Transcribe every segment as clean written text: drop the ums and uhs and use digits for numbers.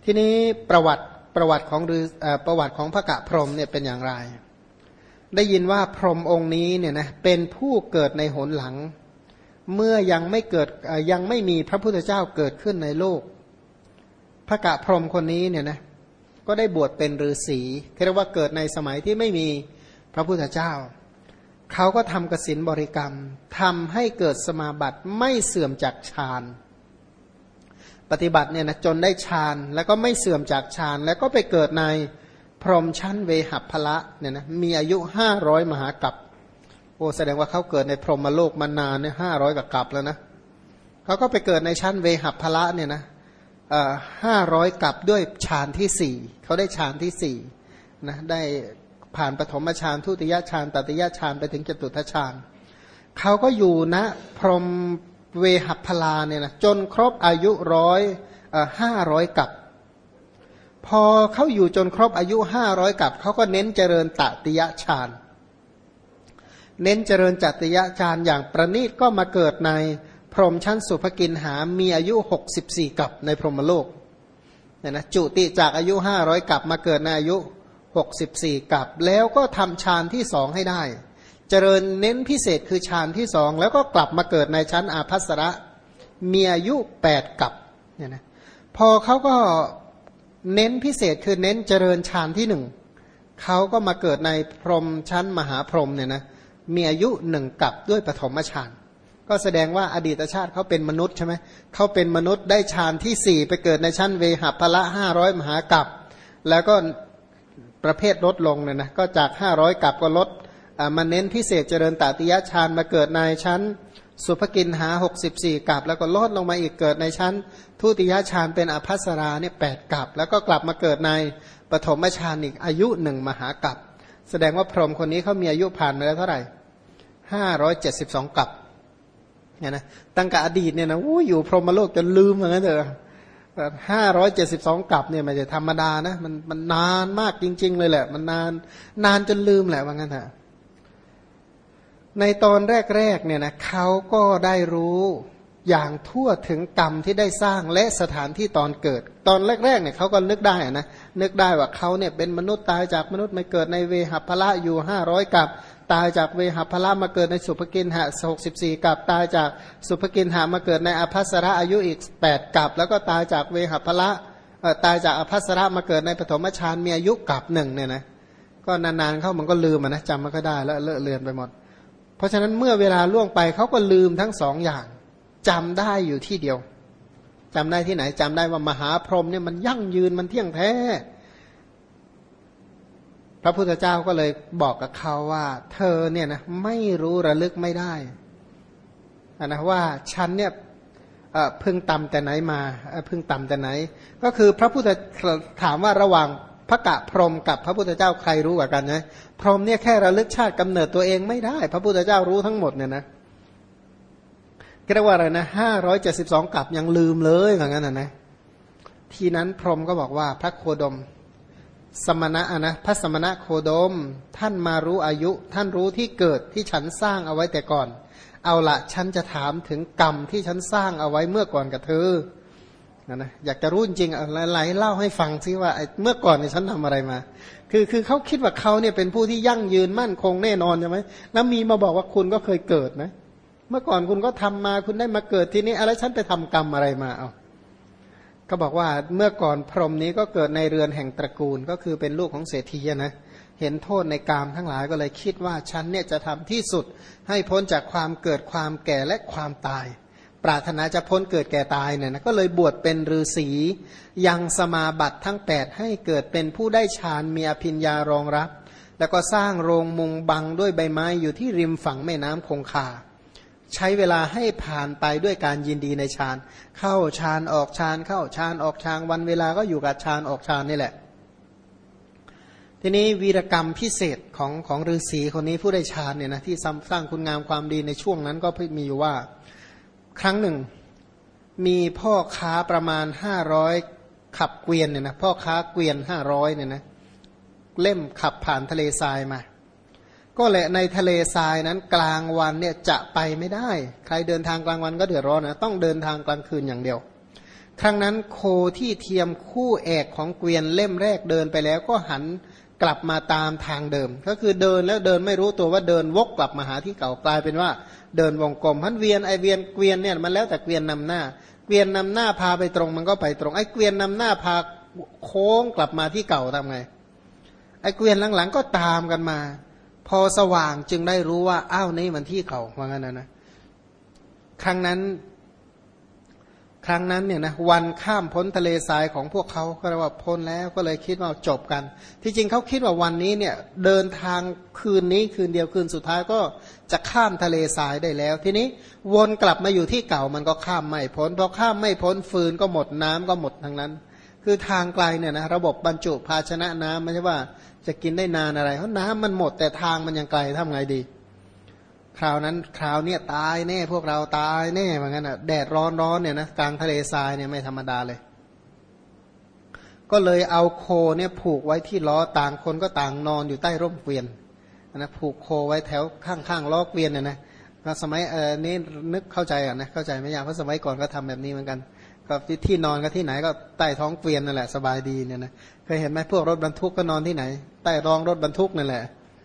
ทีนี้ประวัติของพระกะพรหมเนี่ยเป็นอย่างไรได้ยินว่าพรหมองค์นี้เนี่ยนะเป็นผู้เกิดในหนหลังเมื่อยังไม่มีพระพุทธเจ้าเกิดขึ้นในโลกพระกะพรหมคนนี้เนี่ยนะก็ได้บวชเป็นฤาษีเรียกว่าเกิดในสมัยที่ไม่มีพระพุทธเจ้าเขาก็ทำกสิณบริกรรมทำให้เกิดสมาบัติไม่เสื่อมจากฌานปฏิบัติเนี่ยนะจนได้ฌานแล้วก็ไม่เสื่อมจากฌานแล้วก็ไปเกิดในพรหมชั้นเวหัพพละเนี่ยนะมีอายุ500 มหากัปโอ้แสดงว่าเขาเกิดในพรหมโลกมานานเนี่ย500 กว่ากัปแล้วนะเขาก็ไปเกิดในชั้นเวหัพพละเนี่ยนะ500 กัปด้วยฌานที่4เขาได้ฌานที่4นะได้ผ่านปฐมฌานทุติยฌานตติยฌานไปถึงจตุตถฌานเขาก็อยู่นะพรหมเวหัพพลาเนี่ยนะจนครบอายุ500 กัปพอเขาอยู่จนครบอายุ500 กัปเขาก็เน้นเจริญตติยฌานเน้นเจริญจติยฌานอย่างประณีตก็มาเกิดในพรหมชั้นสุภกินหามีอายุ64 กัปในพรหมโลกเนี่ยนะจุติจากอายุ500 กัปมาเกิดในอายุ64 กัปแล้วก็ทำฌานที่2ให้ได้เจริญเน้นพิเศษคือฌานที่2แล้วก็กลับมาเกิดในชั้นอาภัสระมีอายุ8 กัปเนี่ยนะพอเขาก็เน้นพิเศษคือเน้นเจริญฌานที่1เขาก็มาเกิดในพรหมชั้นมหาพรหมเนี่ยนะมีอายุ1 กัปด้วยปฐมฌานก็แสดงว่าอดีตชาติเขาเป็นมนุษย์ใช่ไหมเขาเป็นมนุษย์ได้ฌานที่4ไปเกิดในชั้นเวหัพพละ500 มหากัปแล้วก็ประเภทลดลงเนี่ยนะก็จาก500 กัปก็ลดมาเน้นพิเศษเจริญตติยฌานมาเกิดในชั้นสุภกินหา64 กัปแล้วก็ลดลงมาอีกเกิดในชั้นทุติยฌานเป็นอภัสราเนี่ย8 กัปแล้วก็กลับมาเกิดในปฐมฌานอีกอายุ1 มหากัปแสดงว่าพรหมคนนี้เขามีอายุผ่านมาแล้วเท่าไหร่572 กัปเนี่ยนะตั้งแต่อดีตเนี่ยนะอยู่พรหมโลกจนลืมเหมือนกันเถอะ572 กัปเนี่ยมันจะธรรมดานะมันนานมากจริงๆเลยแหละมันนานจนลืมแหละว่างั้นเถอะในตอนแรกๆเนี่ยนะเขาก็ได้รู้อย่างทั่วถึงกรรมที่ได้สร้างและสถานที่ตอนเกิดตอนแรกๆเนี่ยเขาก็นึกได้นะนึกได้ว่าเขาเนี่ยเป็นมนุษย์ตายจากมนุษย์มาเกิดในเวหัพพละอยู่500 กัปตายจากเวหัพพละมาเกิดในสุภกินหะ64 กัปตายจากสุภกินหะมาเกิดในอภัสระอายุอีก8 กัปแล้วก็ตายจากเวหัพพละตายจากอภัสระมาเกิดในปฐมฌานมีอายุกัป1เนี่ยนะก็นานๆเข้ามันก็ลืมนะจำมันก็ได้แล้วเลอะเลือนไปหมดเพราะฉะนั้นเมื่อเวลาล่วงไปเขาก็ลืมทั้ง2 อย่างจำได้อยู่ที่เดียวจำได้ที่ไหนจำได้ว่ามหาพรหมเนี่ยมันยั่งยืนมันเที่ยงแท้พระพุทธเจ้าก็เลยบอกกับเขาว่าเธอเนี่ยนะไม่รู้ระลึกไม่ได้นะว่าฉันเนี่ยเพิ่งต่ำแต่ไหนมาเพิ่งต่ำแต่ไหนก็คือพระพุทธถามว่าระหว่างพระกะพรหมกับพระพุทธเจ้าใครรู้กว่ากันนะพรหมเนี่ยแค่ระลึกชาติกำเนิดตัวเองไม่ได้พระพุทธเจ้ารู้ทั้งหมดเนี่ยนะเรียกว่าอะไรนะ572 กัปยังลืมเลยอย่างนั้นนะทีนั้นพรหมก็บอกว่าพระโคดมสมณะนะพระสมณะโคดมท่านมารู้อายุท่านรู้ที่เกิดที่ฉันสร้างเอาไว้แต่ก่อนเอาละฉันจะถามถึงกรรมที่ฉันสร้างเอาไว้เมื่อก่อนกับเธอนะอยากจะรู้จริงอะไรเล่าให้ฟังซิว่าเมื่อก่อนเนี่ยฉันทำอะไรมาคือเขาคิดว่าเขาเนี่ยเป็นผู้ที่ยั่งยืนมั่นคงแน่นอนใช่ไหมแล้วมีมาบอกว่าคุณก็เคยเกิดนะเมื่อก่อนคุณก็ทำมาคุณได้มาเกิดที่นี้อะไรฉันไปทำกรรมอะไรมาเอาก็บอกว่าเมื่อก่อนพรหมนี้ก็เกิดในเรือนแห่งตระกูลก็คือเป็นลูกของเศรษฐีนะเห็นโทษในกามทั้งหลายก็เลยคิดว่าฉันเนี่ยจะทำที่สุดให้พ้นจากความเกิดความแก่และความตายปรารถนาจะพ้นเกิดแก่ตายเนี่ยนะก็เลยบวชเป็นฤาษียังสมาบัติทั้ง8ให้เกิดเป็นผู้ได้ฌานมีอภิญญารองรับแล้วก็สร้างโรงมุงบังด้วยใบไม้อยู่ที่ริมฝั่งแม่น้ำคงคาใช้เวลาให้ผ่านไปด้วยการยินดีในฌานเข้าฌานออกฌานเข้าฌานออกฌานวันเวลาก็อยู่กับฌานออกฌานนี่แหละทีนี้วีรกรรมพิเศษของฤาษีคนนี้ผู้ได้ฌานเนี่ยนะที่สร้างคุณงามความดีในช่วงนั้นก็มีอยู่ว่าครั้งหนึ่งมีพ่อค้าประมาณ500ขับเกวียนเนี่ยนะพ่อค้าเกวียน500เนี่ยนะเล่มขับผ่านทะเลทรายมาก็แหละในทะเลทรายนั้นกลางวันเนี่ยจะไปไม่ได้ใครเดินทางกลางวันก็เดือดร้อนนะต้องเดินทางกลางคืนอย่างเดียวครั้งนั้นโคที่เทียมคู่เอกของเกวียนเล่มแรกเดินไปแล้วก็หันกลับมาตามทางเดิมก็คือเดินแล้วเดินไม่รู้ตัวว่าเดินวกกลับมาหาที่เก่ากลายเป็นว่าเดินวงกลมพันเวียนไอเวียนเกวียนเนี่ยมันแล้วแต่เกวียนนำหน้าเกวียนนำหน้าพาไปตรงมันก็ไปตรงไอเกวียนนำหน้าพาโค้งกลับมาที่เก่าทำไงไอเกวียนหลังๆก็ตามกันมาพอสว่างจึงได้รู้ว่าอ้าวนี่มันที่เก่าว่างั้นนะครั้งนั้นเนี่ยนะวันข้ามพ้นทะเลทรายของพวกเขาก็เรียกว่าพ้นแล้วก็เลยคิดว่าจบกันที่จริงเขาคิดว่าวันนี้เนี่ยเดินทางคืนนี้คืนเดียวคืนสุดท้ายก็จะข้ามทะเลทรายได้แล้วทีนี้วนกลับมาอยู่ที่เก่ามันก็ข้ามไม่พ้นพอข้ามไม่พ้นฟืนก็หมดน้ำก็หมดทั้งนั้นคือทางไกลเนี่ยนะระบบบรรจุภาชนะน้ำไม่ใช่ว่าจะกินได้นานอะไรเพราะน้ำมันหมดแต่ทางมันยังไกลทำไงดีคราวเนี่ยตายแน่พวกเราตายแน่เหมือนกันอ่ะแดดร้อนเนี่ยนะกลางทะเลทรายเนี่ยไม่ธรรมดาเลยก็เลยเอาโคเนี่ยผูกไว้ที่ล้อต่างคนก็ต่างนอนอยู่ใต้ร่มเกวียนนะผูกโคไว้แถวข้างๆล้อเกวียนเนี่ยนะสมัยนี้นึกเข้าใจอ่ะนะเข้าใจไม่ยากเพราะสมัยก่อนก็ทำแบบนี้เหมือนกันก็ที่นอนก็ที่ไหนก็ใต้ท้องเกวียนนั่นแหละสบายดีเนี่ยนะเคยเห็นไหมพวกรถบรรทุกก็นอนที่ไหนใต้รองรถบรรทุกนั่นแหละ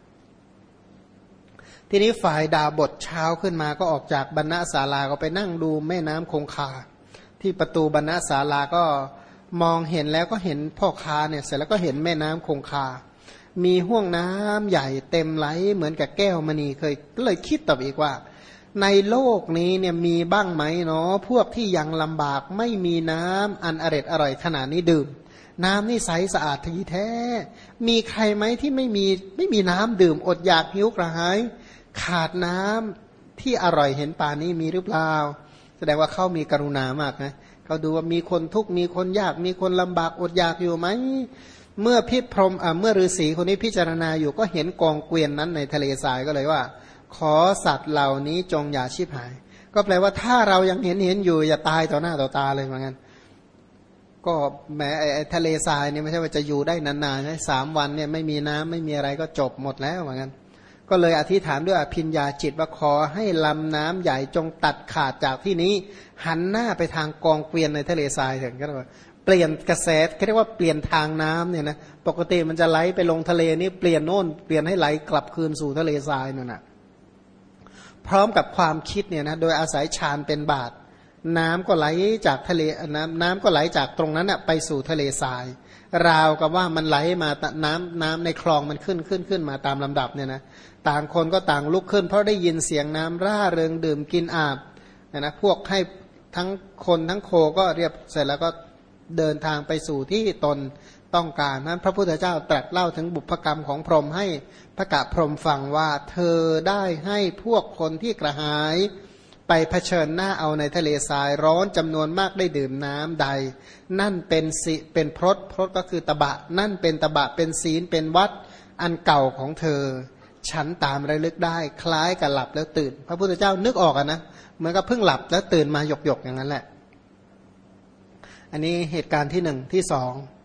ทีนี้ฝ่ายดาบทเช้าขึ้นมาก็ออกจากบรรณศาลาก็ไปนั่งดูแม่น้ำคงคาที่ประตูบรรณศาลาก็มองเห็นแล้วก็เห็นพ่อค้าเนี่ยเสร็จแล้วก็เห็นแม่น้ำคงคามีห้วงน้ำใหญ่เต็มไหลเหมือนกับแก้วมณีก็เลยคิดต่ออีกว่าในโลกนี้เนี่ยมีบ้างไหมเนาะพวกที่ยังลำบากไม่มีน้ำอันอร่อยขนาดนี้ดื่มน้ำนี่ใสสะอาดทีแท้มีใครไหมที่ไม่มีน้ำดื่มอดอยากหิวกระหายขาดน้ำที่อร่อยเห็นป่านนี้มีหรือเปล่าแสดงว่าเขามีกรุณามากนะเขาดูว่ามีคนทุกข์มีคนยากมีคนลำบากอดอยากอยู่ไหมเมื่อพิพรหมเมื่อฤาษีคนนี้พิจารณาอยู่ก็เห็นกองเกวียนนั้นในทะเลทรายก็เลยว่าขอสัตว์เหล่านี้จงอย่าชิบหายก็แปลว่าถ้าเรายังเห็นอยู่อย่าตายต่อหน้าต่อตาเลยเหมือนกันก็แม้ไอ้ทะเลทรายเนี่ยไม่ใช่ว่าจะอยู่ได้นานๆนะ3 วันเนี่ยไม่มีน้ำไม่มีอะไรก็จบหมดแล้วเหมือนกันก็เลยอธิษฐานด้วยอภิญญาจิตว่าขอให้ลำน้ำใหญ่จงตัดขาดจากที่นี้หันหน้าไปทางกองเกวียนในทะเลทรายถึงก็ว่าเปลี่ยนกระแสเรียกว่าเปลี่ยนทางน้ำเนี่ยนะปกติมันจะไหลไปลงทะเลนี่เปลี่ยนโน่นเปลี่ยนให้ไหลกลับคืนสู่ทะเลทรายนั่นนะพร้อมกับความคิดเนี่ยนะโดยอาศัยฌานเป็นบาตรน้ำก็ไหลจากทะเลน้ำก็ไหลจากตรงนั้นไปสู่ทะเลทรายราวกับว่ามันไหลมาน้ำในคลองมันขึ้นมาตามลำดับเนี่ยนะต่างคนก็ต่างลุกขึ้นเพราะได้ยินเสียงน้ำร่าเริงดื่มกินอาบนะพวกให้ทั้งคนทั้งโคก็เรียบเสร็จแล้วก็เดินทางไปสู่ที่ตนต้องการนั้นพระพุทธเจ้าตรัสเล่าถึงบุพกรรมของพรหมให้พระกะพรหมฟังว่าเธอได้ให้พวกคนที่กระหายไปเผชิญหน้าเอาในทะเลทรายร้อนจำนวนมากได้ดื่มน้ำใดนั่นเป็นพรตก็คือตบะนั่นเป็นตบะเป็นศีลเป็นวัดอันเก่าของเธอฉันตามระลึกได้คล้ายกับหลับแล้วตื่นพระพุทธเจ้านึกออกนะเหมือนกับเพิ่งหลับแล้วตื่นมาหยกอย่างนั้นแหละอันนี้เหตุการณ์ที่1ที่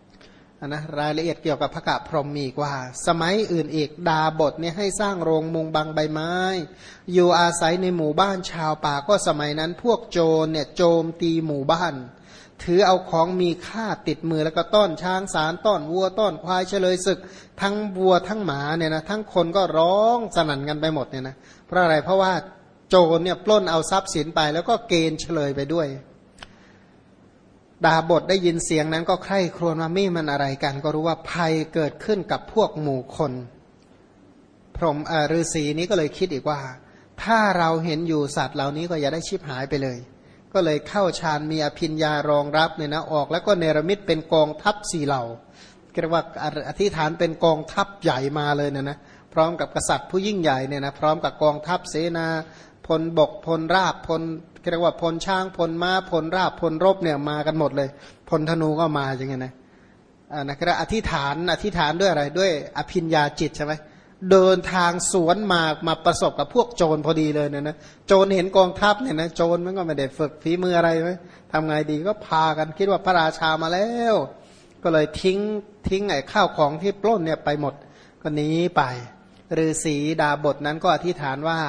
2นะรายละเอียดเกี่ยวกับพระกะพรหมมีกว่าสมัยอื่นอีกดาบทเนี่ยให้สร้างโรงมุงบังใบไม้อยู่อาศัยในหมู่บ้านชาวป่าก็สมัยนั้นพวกโจรเนี่ยโจมตีหมู่บ้านถือเอาของมีค่าติดมือแล้วก็ต้อนช้างสารต้อนวัวต้อนควายเฉลยศึกทั้งวัวทั้งหมาเนี่ยนะทั้งคนก็ร้องสนั่นกันไปหมดเนี่ยนะเพราะอะไรเพราะว่าโจรเนี่ยปล้นเอาทรัพย์สินไปแล้วก็เกณฑ์เฉลยไปด้วยดาบทได้ยินเสียงนั้นก็ใคร่ครวญว่าไม่มันอะไรกันก็รู้ว่าภัยเกิดขึ้นกับพวกหมู่คนพรหมฤาษีนี้ก็เลยคิดอีกว่าถ้าเราเห็นอยู่สัตว์เหล่านี้ก็อย่าได้ชิบหายไปเลยก็เลยเข้าฌานมีอภิญญารองรับเนี่ยนะออกแล้วก็เนรมิตเป็นกองทัพ4 เหล่าเรียกว่าอธิษฐานเป็นกองทัพใหญ่มาเลยนะพร้อมกับกษัตริย์ผู้ยิ่งใหญ่เนี่ยนะพร้อมกับกองทัพเสนาพลบกพลราบพลเรียกว่าพลช้างพลม้าพลราบพลรบเนี่ยมากันหมดเลยพลธนูก็มาอย่างเงี้ยนะนะครับอธิษฐานด้วยอะไรด้วยอภิญญาจิตใช่ไหมเดินทางสวนมาประสบกับพวกโจรพอดีเลยเนี่ยนะโจรเห็นกองทัพเนี่ยนะโจรมันก็ไม่ได้ฝึกฝีมืออะไรไหมทำไงดีก็พากันคิดว่าพระราชามาแล้วก็เลยทิ้งไอ้ข้าวของที่ปล้นเนี่ยไปหมดก็หนีไปฤาษีดาบทนั้นก็อธิษฐานว่า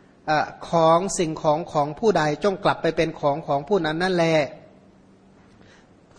ของสิ่งของผู้ใดจงกลับไปเป็นของผู้นั้นนั่นแหละ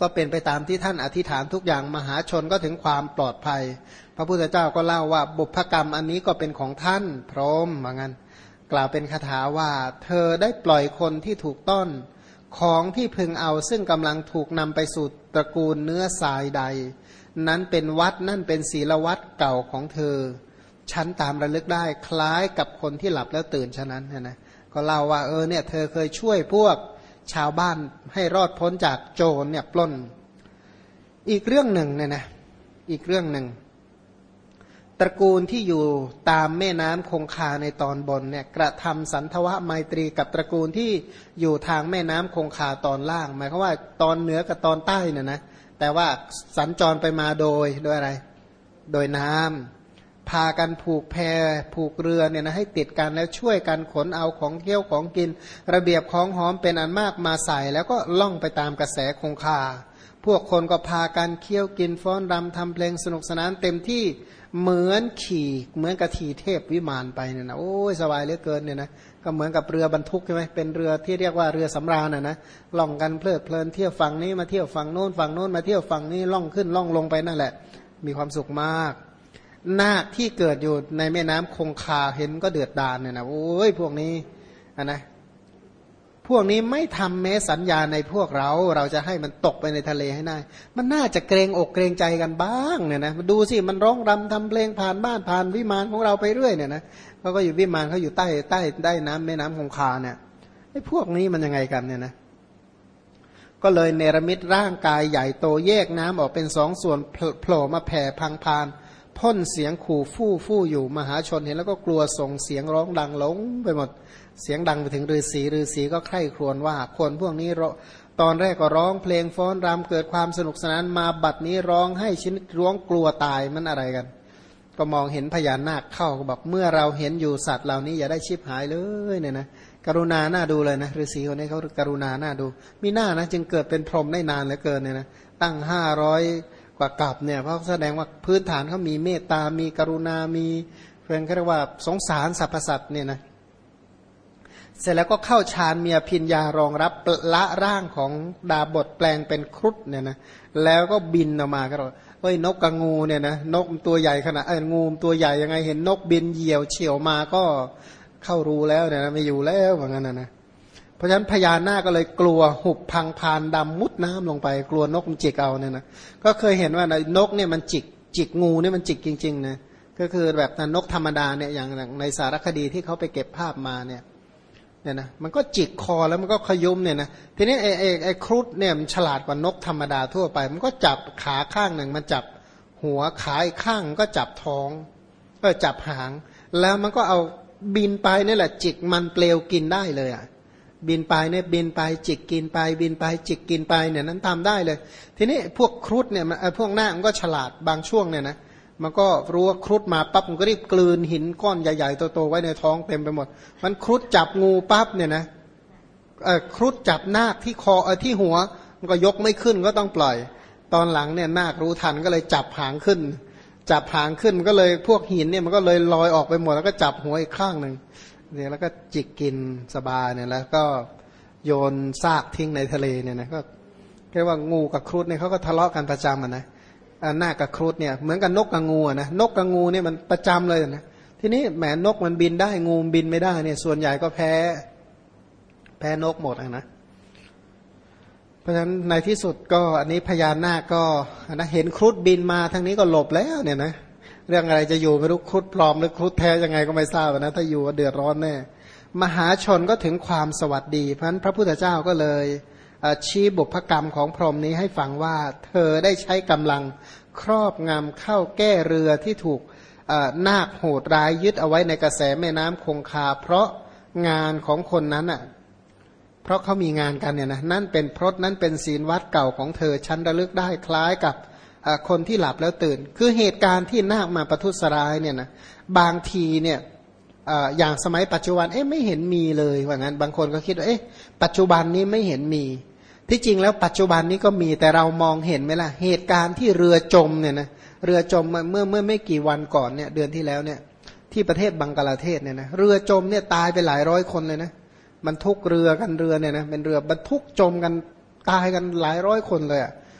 ก็เป็นไปตามที่ท่านอธิษฐานทุกอย่างมหาชนก็ถึงความปลอดภัยพระพุทธเจ้าก็เล่าว่าบุพกรรมอันนี้ก็เป็นของท่านพร้อมเหมือนกันกล่าวเป็นคาถาว่าเธอได้ปล่อยคนที่ถูกต้นของที่พึงเอาซึ่งกำลังถูกนำไปสู่ตระกูลเนื้อทรายใดนั้นเป็นวัดนั่นเป็นศีลวัดเก่าของเธอฉันตามระลึกได้คล้ายกับคนที่หลับแล้วตื่นฉะนั้นนะก็เล่าว่าเนี่ยเธอเคยช่วยพวกชาวบ้านให้รอดพ้นจากโจรเนี่ยปล้นอีกเรื่องหนึ่งเนี่ยนะอีกเรื่องหนึ่งตระกูลที่อยู่ตามแม่น้ำคงคาในตอนบนเนี่ยกระทำสันทวไมตรีกับตระกูลที่อยู่ทางแม่น้ำคงคาตอนล่างหมายความว่าตอนเหนือกับตอนใต้เนี่ยนะแต่ว่าสัญจรไปมาโดยอะไรโดยน้ำพากันผูกแพผูกเรือเนี่ยนะให้ติดกันแล้วช่วยกันขนเอาของเที่ยวของกินระเบียบของหอมเป็นอันมากมาใส่แล้วก็ล่องไปตามกระแสคงคาพวกคนก็พากันเคี้ยวกินฟ้อนรำทำเพลงสนุกสนานเต็มที่เหมือนขี่เหมือนกระทีเทพวิมานไปเนี่ยนะโอ้ยสบายเหลือเกินเนี่ยนะก็เหมือนกับเรือบรรทุกใช่ไหมเป็นเรือที่เรียกว่าเรือสำราญนะล่องกันเพลิดเพลินเที่ยวฝั่งนี้มาเที่ยวฝั่งโน้นฝั่งโน้นมาเที่ยวฝั่งนี้ล่องขึ้นล่องลงไปนั่นแหละมีความสุขมากนาคที่เกิดอยู่ในแม่น้ำคงคาเห็นก็เดือดดาลเนี่ยนะโอ้ยพวกนี้นะพวกนี้ไม่ทำแม้สัญญาในพวกเราจะให้มันตกไปในทะเลให้ได้มันน่าจะเกรงอกเกรงใจกันบ้างเนี่ยนะดูสิมันร้องรำทำเพลงผ่านบ้านผ่านวิมานของเราไปเรื่อยเนี่ยนะเขาก็อยู่วิมานเขาอยู่ใต้น้ำแม่น้ำคงคาเนี่ยไอ้พวกนี้มันยังไงกันเนี่ยนะก็เลยเนรมิตร่างกายใหญ่โตแยกน้ำออกเป็นสองส่วนโผล่มาแผ่พังพานพ่นเสียงขู่ฟู่อยู่มหาชนเห็นแล้วก็กลัวส่งเสียงร้องดังหลงไปหมดเสียงดังไปถึงฤาษีก็ใคร่ครวญว่าคนพวกนี้ตอนแรกก็ร้องเพลงฟ้อนรำเกิดความสนุกสนานมาบัดนี้ร้องให้ชนิดร้องกลัวตายมันอะไรกันก็มองเห็นพญานาคเข้าก็บอกเมื่อเราเห็นอยู่สัตว์เหล่านี้อย่าได้ชิบหายเลยเนี่ยนะกรุณาหน้าดูเลยนะฤาษีคนนี้เขากรุณาหน้าดูมีหน้านะจึงเกิดเป็นพรหมได้นานเหลือเกินเนี่ยนะตั้ง500กว่ากับเนี่ยเพราะแสดงว่าพื้นฐานเขามีเมตตามีกรุณามีเพื่อนเขาเรียกว่าสงสารสรรพสัตว์เนี่ยนะเสร็จแล้วก็เข้าฌานมีอภิญญารองรับละร่างของดาบทแปลงเป็นครุฑเนี่ยนะแล้วก็บินออกมาก็นกกับงูเนี่ยนะนกตัวใหญ่ขนาดงูตัวใหญ่ยังไงเห็นนกบินเหยี่ยวเฉี่ยวมาก็เข้ารูแล้วเนี่ยนะไม่อยู่แล้วเหมือนกันนะเพราะฉะนั้นพญานาคก็เลยกลัวหุบพังพานดำมุดน้ำลงไปกลัวนกมันจิกเอาเนี่ยนะก็เคยเห็นว่านกเนี่ยมันจิกงูเนี่ยมันจิกจริงๆนะก็คือแบบนกธรรมดาเนี่ยอย่างในสารคดีที่เขาไปเก็บภาพมาเนี่ยนะมันก็จิกคอแล้วมันก็ขยุมเนี่ยนะทีนี้ไอ้ครุฑเนี่ยมันฉลาดกว่านกธรรมดาทั่วไปมันก็จับขาข้างหนึ่งมันจับหัวขาอีกข้างก็จับท้องจับหางแล้วมันก็เอาบินไปนี่แหละจิกมันเปลวกินได้เลยอ่ะบินไปเนี่ยบินไปจิกกินไปบินไปจิกกินไปเนี่ยนั้นทำได้เลยทีนี้พวกครุฑเนี่ยพวกนาคมันก็ฉลาดบางช่วงเนี่ยนะมันก็รู้ว่าครุฑมาปั๊บมันก็รีบกลืนหินก้อนใหญ่ๆโตๆไว้ในท้องเต็มไปหมดมันครุฑจับงูปั๊บเนี่ยนะครุฑจับนาคที่คอที่หัวมันก็ยกไม่ขึ้นก็ต้องปล่อยตอนหลังเนี่ยนาครู้ทันก็เลยจับหางขึ้นก็เลยพวกหินเนี่ยมันก็เลยลอยออกไปหมดแล้วก็จับหัวอีกข้างหนึ่งเนี่ยแล้วก็จิกกินสบายเนี่ยแล้วก็โยนซากทิ้งในทะเลเนี่ยนะก็เรียกว่างูกับครุฑเนี่ยเขาก็ทะเลาะกันประจำนะนาคกับครุฑเนี่ยเหมือนกับนกกับงูนะนกกับงูเนี่ยมันประจำเลยนะทีนี้แหมนกมันบินได้งูบินไม่ได้เนี่ยส่วนใหญ่ก็แพ้นกหมดนะเพราะฉะนั้นในที่สุดก็อันนี้พญานาคก็นะเห็นครุฑบินมาทางนี้ก็หลบแล้วเนี่ยนะเรื่องอะไรจะอยู่ไม่รู้ครุฑปลอมหรือครุฑแท้ยังไงก็ไม่ทราบนะถ้าอยู่เดือดร้อนแน่มหาชนก็ถึงความสวัสดีเพราะฉะนั้นพระพุทธเจ้าก็เลยชี้บุพกรรมของพรหมนี้ให้ฟังว่าเธอได้ใช้กำลังครอบงำเข้าแก้เรือที่ถูกนาคโหดร้ายยึดเอาไว้ในกระแสแม่น้ำคงคาเพราะงานของคนนั้นอ่ะเพราะเขามีงานกันเนี่ยนะนั่นเป็นพรตนั้นเป็นศีลวัดเก่าของเธอฉันระลึกได้คล้ายกับคนที่หลับแล้วตื่นคือเหตุการณ์ที่นาคมาประทุษร้ายเนี่ยนะบางทีเนี่ยอย่างสมัยปัจจุบันไม่เห็นมีเลยว่างั้นบางคนก็คิดว่าปัจจุบันนี้ไม่เห็นมีที่จริงแล้วปัจจุบันนี้ก็มีแต่เรามองเห็นไหมล่ะเหตุการณ์ที่เรือจมเนี่ยนะเรือจมเมื่อไม่กี่วันก่อนเนี่ยเดือนที่แล้วเนี่ยที่ประเทศบังกลาเทศเนี่ยนะเรือจมเนี่ยตายไปหลายร้อยคนเลยนะบรรทุกเรือเนี่ยนะเป็นเรือบรรทุกจมกันตายกันหลายร้อยคนเลยอ่ะ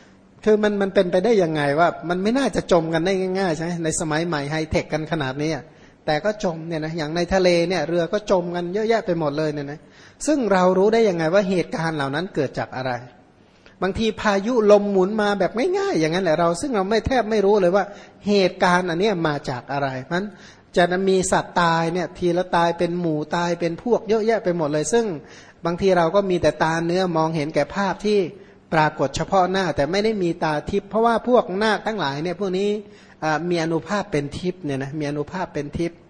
คือมันเป็นไปได้ยังไงว่ามันไม่น่าจะจมกันได้ง่ายๆใช่ไหมในสมัยใหม่ไฮเทคกันขนาดนี้แต่ก็จมเนี่ยนะอย่างในทะเลเนี่ยเรือก็จมกันเยอะแยะไปหมดเลยเนี่ยนะซึ่งเรารู้ได้ยังไงว่าเหตุการณ์เหล่านั้นเกิดจากอะไรบางทีพายุลมหมุนมาแบบง่ายๆอย่างนั้นแหละเราซึ่งเราไม่แทบไม่รู้เลยว่าเหตุการณ์อันนี้มาจากอะไรนั้นจะมีสัตว์ตายเนี่ยทีละตายเป็นหมู่ตายเป็นพวกเยอะแยะไปหมดเลยซึ่งบางทีเราก็มีแต่ตาเนื้อมองเห็นแก่ภาพที่ปรากฏเฉพาะหน้าแต่ไม่ได้มีตาทิพย์เพราะว่าพวกนาคทั้งหลายเนี่ยพวกนี้มีอานุภาพเป็นทิพย์เนี่ยนะมีอานุภาพเป็นทิพย์